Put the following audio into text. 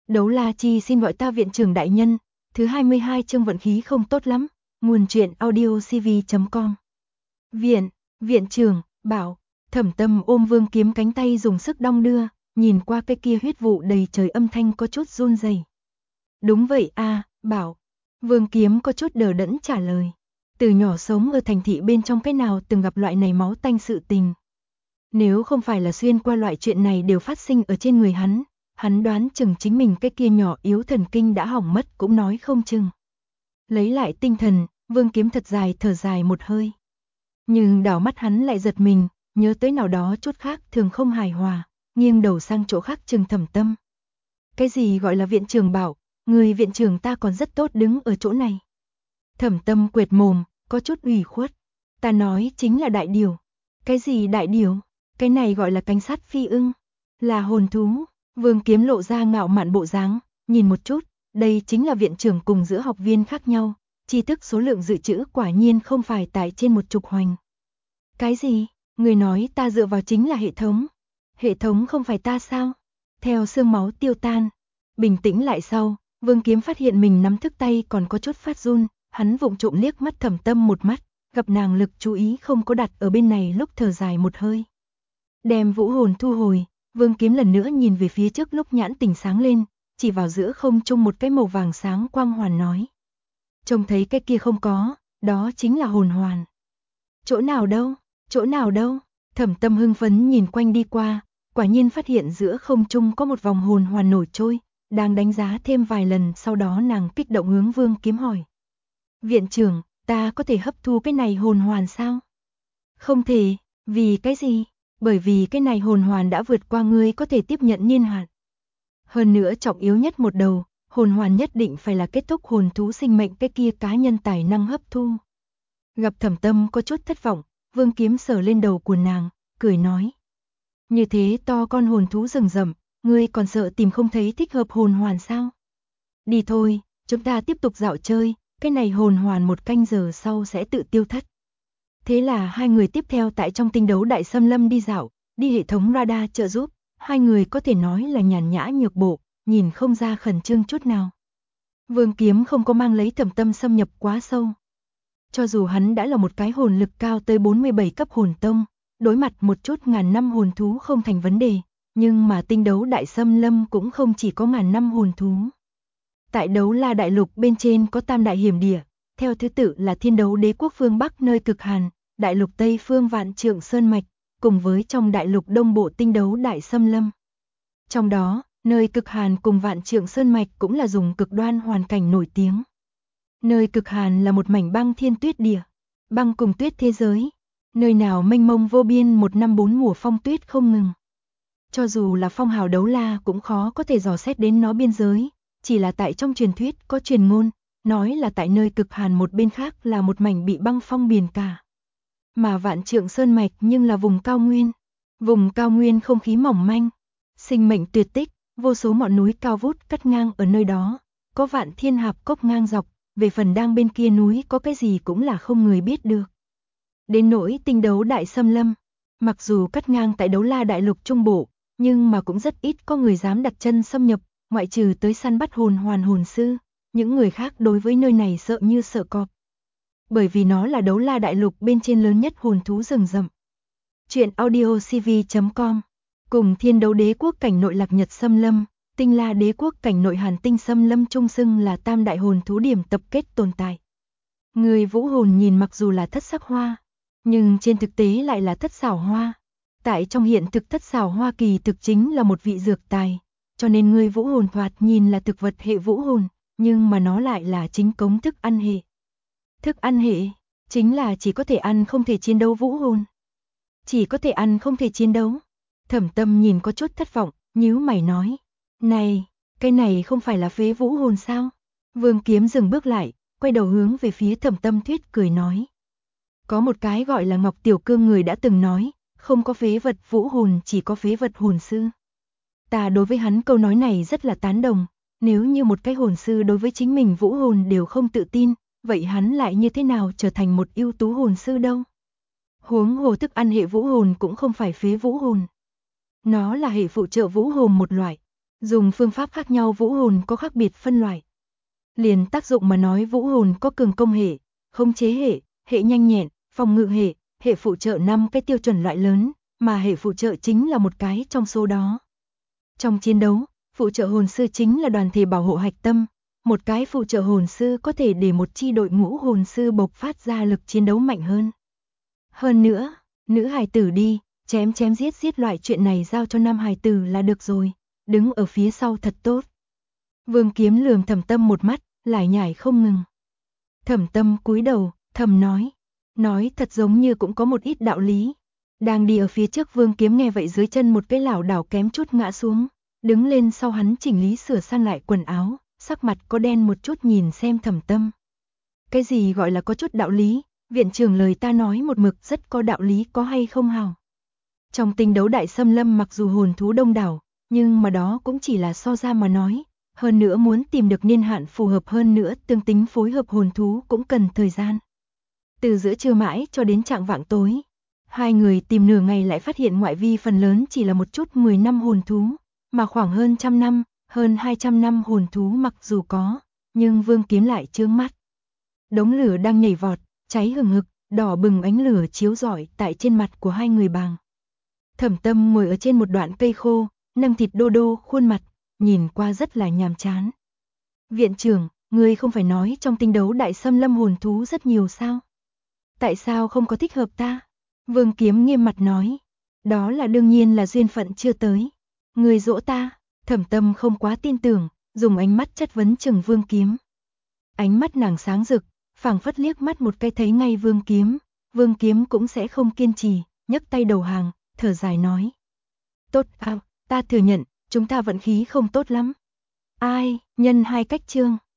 Đấu La Chi xin gọi ta viện trưởng đại nhân. Thứ 22 chương vận khí không tốt lắm. Nguồn truyện audiocv.com. Viện trưởng, bảo. Thẩm Tâm ôm Vương Kiếm cánh tay dùng sức đong đưa, nhìn qua cái kia huyết vụ đầy trời âm thanh có chút run rẩy. Đúng vậy a, bảo. Vương Kiếm có chút đờ đẫn trả lời. Từ nhỏ sống ở thành thị bên trong cái nào từng gặp loại này máu tanh sự tình. Nếu không phải là xuyên qua loại chuyện này đều phát sinh ở trên người hắn đoán chừng chính mình cái kia nhỏ yếu thần kinh đã hỏng mất cũng nói không chừng. Lấy lại tinh thần, Vương Kiếm thật dài thở dài một hơi. Nhưng đảo mắt hắn lại giật mình, nhớ tới nào đó chút khác thường không hài hòa, nghiêng đầu sang chỗ khác chừng Thẩm Tâm. Cái gì gọi là viện trưởng bảo, người viện trưởng ta còn rất tốt đứng ở chỗ này. Thẩm Tâm quệt mồm, có chút ủy khuất. Ta nói chính là đại điều. Cái gì đại điều? Cái này gọi là cánh sát phi ưng. Là hồn thú. Vương Kiếm lộ ra ngạo mạn bộ dáng, nhìn một chút, đây chính là viện trưởng cùng giữa học viên khác nhau, tri thức số lượng dự trữ quả nhiên không phải tại trên một chục hoành. Cái gì? Người nói ta dựa vào chính là hệ thống. Hệ thống không phải ta sao? Theo xương máu tiêu tan, bình tĩnh lại sau, Vương Kiếm phát hiện mình nắm thức tay còn có chút phát run, hắn vụng trộm liếc mắt Thẩm Tâm một mắt, gặp nàng lực chú ý không có đặt ở bên này lúc thở dài một hơi. Đem vũ hồn thu hồi, Vương Kiếm lần nữa nhìn về phía trước lúc nhãn tỉnh sáng lên, chỉ vào giữa không trung một cái màu vàng sáng quang hoàn nói. Trông thấy cái kia không có, đó chính là hồn hoàn. Chỗ nào đâu, chỗ nào đâu, Thẩm Tâm hưng phấn nhìn quanh đi qua, quả nhiên phát hiện giữa không trung có một vòng hồn hoàn nổi trôi, đang đánh giá thêm vài lần sau đó nàng kích động hướng Vương Kiếm hỏi. Viện trưởng, ta có thể hấp thu cái này hồn hoàn sao? Không thể, vì cái gì? Bởi vì cái này hồn hoàn đã vượt qua ngươi có thể tiếp nhận niên hạn. Hơn nữa trọng yếu nhất một đầu, hồn hoàn nhất định phải là kết thúc hồn thú sinh mệnh cái kia cá nhân tài năng hấp thu. Gặp Thẩm Tâm có chút thất vọng, Vương Kiếm sờ lên đầu của nàng, cười nói. Như thế to con hồn thú rừng rậm, ngươi còn sợ tìm không thấy thích hợp hồn hoàn sao? Đi thôi, chúng ta tiếp tục dạo chơi, cái này hồn hoàn một canh giờ sau sẽ tự tiêu thất. Thế là hai người tiếp theo tại trong tinh đấu đại xâm lâm đi dạo, đi hệ thống radar trợ giúp, hai người có thể nói là nhàn nhã nhược bộ, nhìn không ra khẩn trương chút nào. Vương Kiếm không có mang lấy Thẩm Tâm xâm nhập quá sâu. Cho dù hắn đã là một cái hồn lực cao tới 47 cấp hồn tông, đối mặt một chút ngàn năm hồn thú không thành vấn đề, nhưng mà tinh đấu đại xâm lâm cũng không chỉ có ngàn năm hồn thú. Tại Đấu La đại lục bên trên có tam đại hiểm địa, theo thứ tự là Thiên Đấu Đế quốc phương Bắc nơi cực hàn, đại lục Tây phương Vạn Trượng Sơn mạch, cùng với trong đại lục Đông bộ tinh đấu đại xâm lâm. Trong đó, nơi cực hàn cùng Vạn Trượng Sơn mạch cũng là dùng cực đoan hoàn cảnh nổi tiếng. Nơi cực hàn là một mảnh băng thiên tuyết địa, băng cùng tuyết thế giới, nơi nào mênh mông vô biên một năm bốn mùa phong tuyết không ngừng. Cho dù là phong hào Đấu La cũng khó có thể dò xét đến nó biên giới, chỉ là tại trong truyền thuyết có truyền ngôn, nói là tại nơi cực hàn một bên khác là một mảnh bị băng phong biển cả. Mà Vạn Trượng Sơn mạch nhưng là vùng cao nguyên không khí mỏng manh, sinh mệnh tuyệt tích, vô số ngọn núi cao vút cắt ngang ở nơi đó, có vạn thiên hạp cốc ngang dọc, về phần đang bên kia núi có cái gì cũng là không người biết được. Đến nỗi tinh đấu đại xâm lâm, mặc dù cắt ngang tại Đấu La đại lục trung bộ, nhưng mà cũng rất ít có người dám đặt chân xâm nhập, ngoại trừ tới săn bắt hồn hoàn hồn sư, những người khác đối với nơi này sợ như sợ cọp. Bởi vì nó là Đấu La đại lục bên trên lớn nhất hồn thú rừng rậm. Truyện audiocv.com. Cùng Thiên Đấu Đế quốc cảnh nội Lạc Nhật xâm lâm, Tinh La Đế quốc cảnh nội Hàn Tinh xâm lâm trung xưng là tam đại hồn thú điểm tập kết tồn tại. Người vũ hồn nhìn mặc dù là thất sắc hoa, nhưng trên thực tế lại là thất xảo hoa. Tại trong hiện thực thất xảo hoa kỳ thực chính là một vị dược tài, cho nên người vũ hồn thoạt nhìn là thực vật hệ vũ hồn, nhưng mà nó lại là chính cống thức ăn hệ. Thức ăn hệ, chính là chỉ có thể ăn không thể chiến đấu vũ hồn. Chỉ có thể ăn không thể chiến đấu. Thẩm Tâm nhìn có chút thất vọng, nhíu mày nói. Này, cái này không phải là phế vũ hồn sao? Vương Kiếm dừng bước lại, quay đầu hướng về phía Thẩm Tâm thuyết cười nói. Có một cái gọi là Ngọc Tiểu Cương người đã từng nói, không có phế vật vũ hồn chỉ có phế vật hồn sư. Ta đối với hắn câu nói này rất là tán đồng, nếu như một cái hồn sư đối với chính mình vũ hồn đều không tự tin, vậy hắn lại như thế nào trở thành một ưu tú hồn sư đâu? Huống hồ thức ăn hệ vũ hồn cũng không phải phế vũ hồn. Nó là hệ phụ trợ vũ hồn một loại, Dùng phương pháp khác nhau vũ hồn có khác biệt phân loại. Liền tác dụng mà nói vũ hồn có cường công hệ, khống chế hệ, hệ nhanh nhẹn, phòng ngự hệ phụ trợ 5 cái tiêu chuẩn loại lớn, mà hệ phụ trợ chính là một cái trong số đó. Trong chiến đấu, phụ trợ hồn sư chính là đoàn thể bảo hộ hạch tâm, một cái phụ trợ hồn sư có thể để một chi đội ngũ hồn sư bộc phát ra lực chiến đấu mạnh hơn. Hơn nữa, nữ hài tử đi, chém giết loại chuyện này giao cho nam hài tử là được rồi, đứng ở phía sau thật tốt. Vương Kiếm lườm Thẩm Tâm một mắt, lải nhải không ngừng. Thẩm Tâm cúi đầu, thầm nói thật giống như cũng có một ít đạo lý. Đang đi ở phía trước Vương Kiếm nghe vậy dưới chân một cái lảo đảo kém chút ngã xuống, đứng lên sau hắn chỉnh lý sửa sang lại quần áo, sắc mặt có đen một chút nhìn xem Thẩm Tâm. Cái gì gọi là có chút đạo lý, viện trưởng lời ta nói một mực rất có đạo lý có hay không hào. Trong tinh đấu đại xâm lâm mặc dù hồn thú đông đảo, nhưng mà đó cũng chỉ là so ra mà nói, hơn nữa muốn tìm được niên hạn phù hợp hơn nữa tương tính phối hợp hồn thú cũng cần thời gian. Từ giữa trưa mãi cho đến chạng vạng tối, hai người tìm nửa ngày lại phát hiện ngoại vi phần lớn chỉ là một chút 10 năm hồn thú, mà khoảng hơn 100 năm, hơn 200 năm hồn thú mặc dù có, nhưng Vương Kiếm lại chướng mắt. Đống lửa đang nhảy vọt, cháy hừng hực, đỏ bừng ánh lửa chiếu rọi tại trên mặt của hai người bàng. Thẩm Tâm ngồi ở trên một đoạn cây khô, nâng thịt đô đô khuôn mặt, nhìn qua rất là nhàm chán. Viện trưởng, ngươi không phải nói trong tinh đấu đại xâm lâm hồn thú rất nhiều sao? Tại sao không có thích hợp ta? Vương Kiếm nghiêm mặt nói. Đó là đương nhiên là duyên phận chưa tới. Ngươi dỗ ta, Thẩm Tâm không quá tin tưởng, dùng ánh mắt chất vấn chừng Vương Kiếm. Ánh mắt nàng sáng rực, phảng phất liếc mắt một cái thấy ngay Vương Kiếm. Vương Kiếm cũng sẽ không kiên trì, nhấc tay đầu hàng, thở dài nói. Tốt à, ta thừa nhận, chúng ta vận khí không tốt lắm. Ai, nhân hai cách chương.